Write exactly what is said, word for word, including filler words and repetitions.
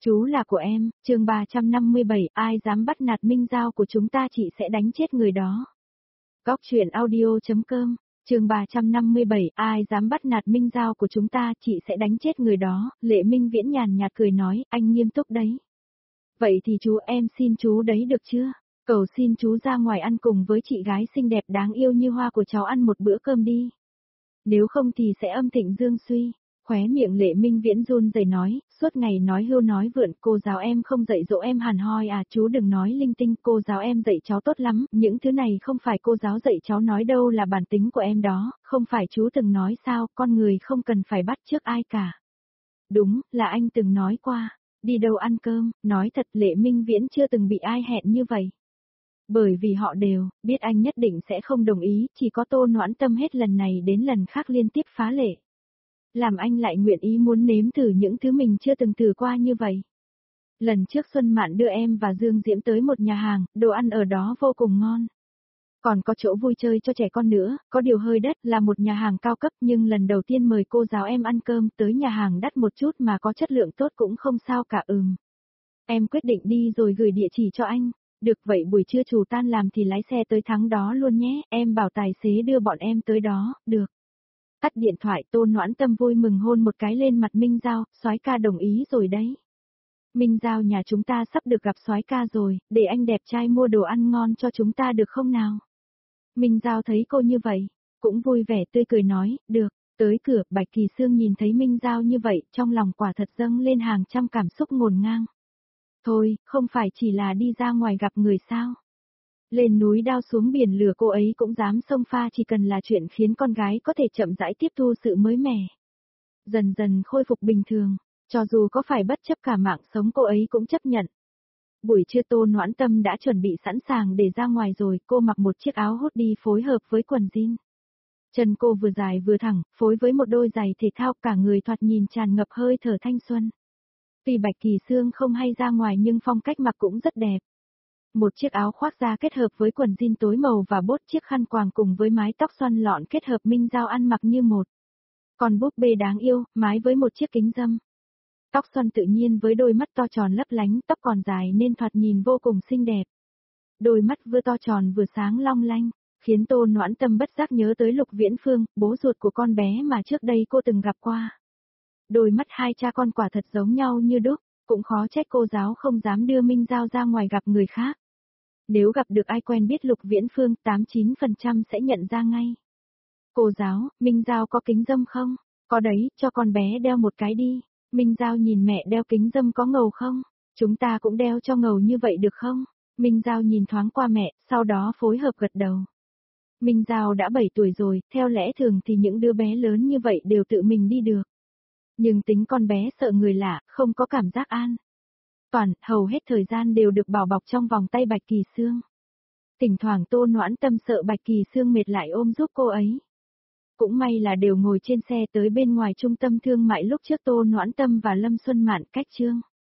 Chú là của em, chương ba trăm năm mươi bảy, ai dám bắt nạt Minh Giao của chúng ta chị sẽ đánh chết người đó. Góc truyện audio.com, chương ba trăm năm mươi bảy, ai dám bắt nạt Minh Giao của chúng ta chị sẽ đánh chết người đó, Lệ Minh Viễn nhàn nhạt cười nói, anh nghiêm túc đấy. Vậy thì chú em xin chú đấy được chưa? Cầu xin chú ra ngoài ăn cùng với chị gái xinh đẹp đáng yêu như hoa của cháu ăn một bữa cơm đi. Nếu không thì sẽ âm thịnh dương suy. Khóe miệng Lệ Minh Viễn run rẩy nói, suốt ngày nói hưu nói vượn, cô giáo em không dạy dỗ em hẳn hoi à, chú đừng nói linh tinh, cô giáo em dạy cháu tốt lắm, những thứ này không phải cô giáo dạy cháu nói đâu là bản tính của em đó, không phải chú từng nói sao, con người không cần phải bắt chước ai cả. Đúng, là anh từng nói qua, đi đâu ăn cơm, nói thật Lệ Minh Viễn chưa từng bị ai hẹn như vậy. Bởi vì họ đều, biết anh nhất định sẽ không đồng ý, chỉ có Tô Noãn Tâm hết lần này đến lần khác liên tiếp phá lệ. Làm anh lại nguyện ý muốn nếm thử những thứ mình chưa từng thử qua như vậy. Lần trước Xuân Mạn đưa em và Dương Diễm tới một nhà hàng, đồ ăn ở đó vô cùng ngon. Còn có chỗ vui chơi cho trẻ con nữa, có điều hơi đắt, là một nhà hàng cao cấp nhưng lần đầu tiên mời cô giáo em ăn cơm tới nhà hàng đắt một chút mà có chất lượng tốt cũng không sao cả ừm. Em quyết định đi rồi gửi địa chỉ cho anh. Được vậy buổi trưa chủ tan làm thì lái xe tới tháng đó luôn nhé, em bảo tài xế đưa bọn em tới đó, được. Tắt điện thoại Tô Noãn Tâm vui mừng hôn một cái lên mặt Minh Giao, soái ca đồng ý rồi đấy. Minh Giao nhà chúng ta sắp được gặp soái ca rồi, để anh đẹp trai mua đồ ăn ngon cho chúng ta được không nào? Minh Giao thấy cô như vậy, cũng vui vẻ tươi cười nói, được, tới cửa Bạch Kỳ Sương nhìn thấy Minh Giao như vậy, trong lòng quả thật dâng lên hàng trăm cảm xúc ngổn ngang. Thôi, không phải chỉ là đi ra ngoài gặp người sao? Lên núi đao xuống biển lửa cô ấy cũng dám xông pha chỉ cần là chuyện khiến con gái có thể chậm rãi tiếp thu sự mới mẻ. Dần dần khôi phục bình thường, cho dù có phải bất chấp cả mạng sống cô ấy cũng chấp nhận. Buổi trưa Tô Noãn Tâm đã chuẩn bị sẵn sàng để ra ngoài rồi, cô mặc một chiếc áo hoodie phối hợp với quần jean. Chân cô vừa dài vừa thẳng, phối với một đôi giày thể thao cả người thoạt nhìn tràn ngập hơi thở thanh xuân. Tuy Bạch Kỳ Sương không hay ra ngoài nhưng phong cách mặc cũng rất đẹp. Một chiếc áo khoác da kết hợp với quần jean tối màu và bốt chiếc khăn quàng cùng với mái tóc xoăn lọn kết hợp Minh Giao ăn mặc như một. Còn búp bê đáng yêu, mái với một chiếc kính râm. Tóc xoăn tự nhiên với đôi mắt to tròn lấp lánh, tóc còn dài nên thoạt nhìn vô cùng xinh đẹp. Đôi mắt vừa to tròn vừa sáng long lanh, khiến Tô Noãn Tâm bất giác nhớ tới Lục Viễn Phương, bố ruột của con bé mà trước đây cô từng gặp qua. Đôi mắt hai cha con quả thật giống nhau như đúc, cũng khó trách cô giáo không dám đưa Minh Giao ra ngoài gặp người khác. Nếu gặp được ai quen biết Lục Viễn Phương, tám mươi chín phần trăm sẽ nhận ra ngay. Cô giáo, Minh Giao có kính râm không? Có đấy, cho con bé đeo một cái đi. Minh Giao nhìn mẹ đeo kính râm có ngầu không? Chúng ta cũng đeo cho ngầu như vậy được không? Minh Giao nhìn thoáng qua mẹ, sau đó phối hợp gật đầu. Minh Giao đã bảy tuổi rồi, theo lẽ thường thì những đứa bé lớn như vậy đều tự mình đi được. Nhưng tính con bé sợ người lạ, không có cảm giác an toàn, hầu hết thời gian đều được bảo bọc trong vòng tay Bạch Kỳ Sương. Thỉnh thoảng Tô Noãn Tâm sợ Bạch Kỳ Sương mệt lại ôm giúp cô ấy. Cũng may là đều ngồi trên xe tới bên ngoài trung tâm thương mại lúc trước Tô Noãn Tâm và Lâm Xuân Mạn cách Trương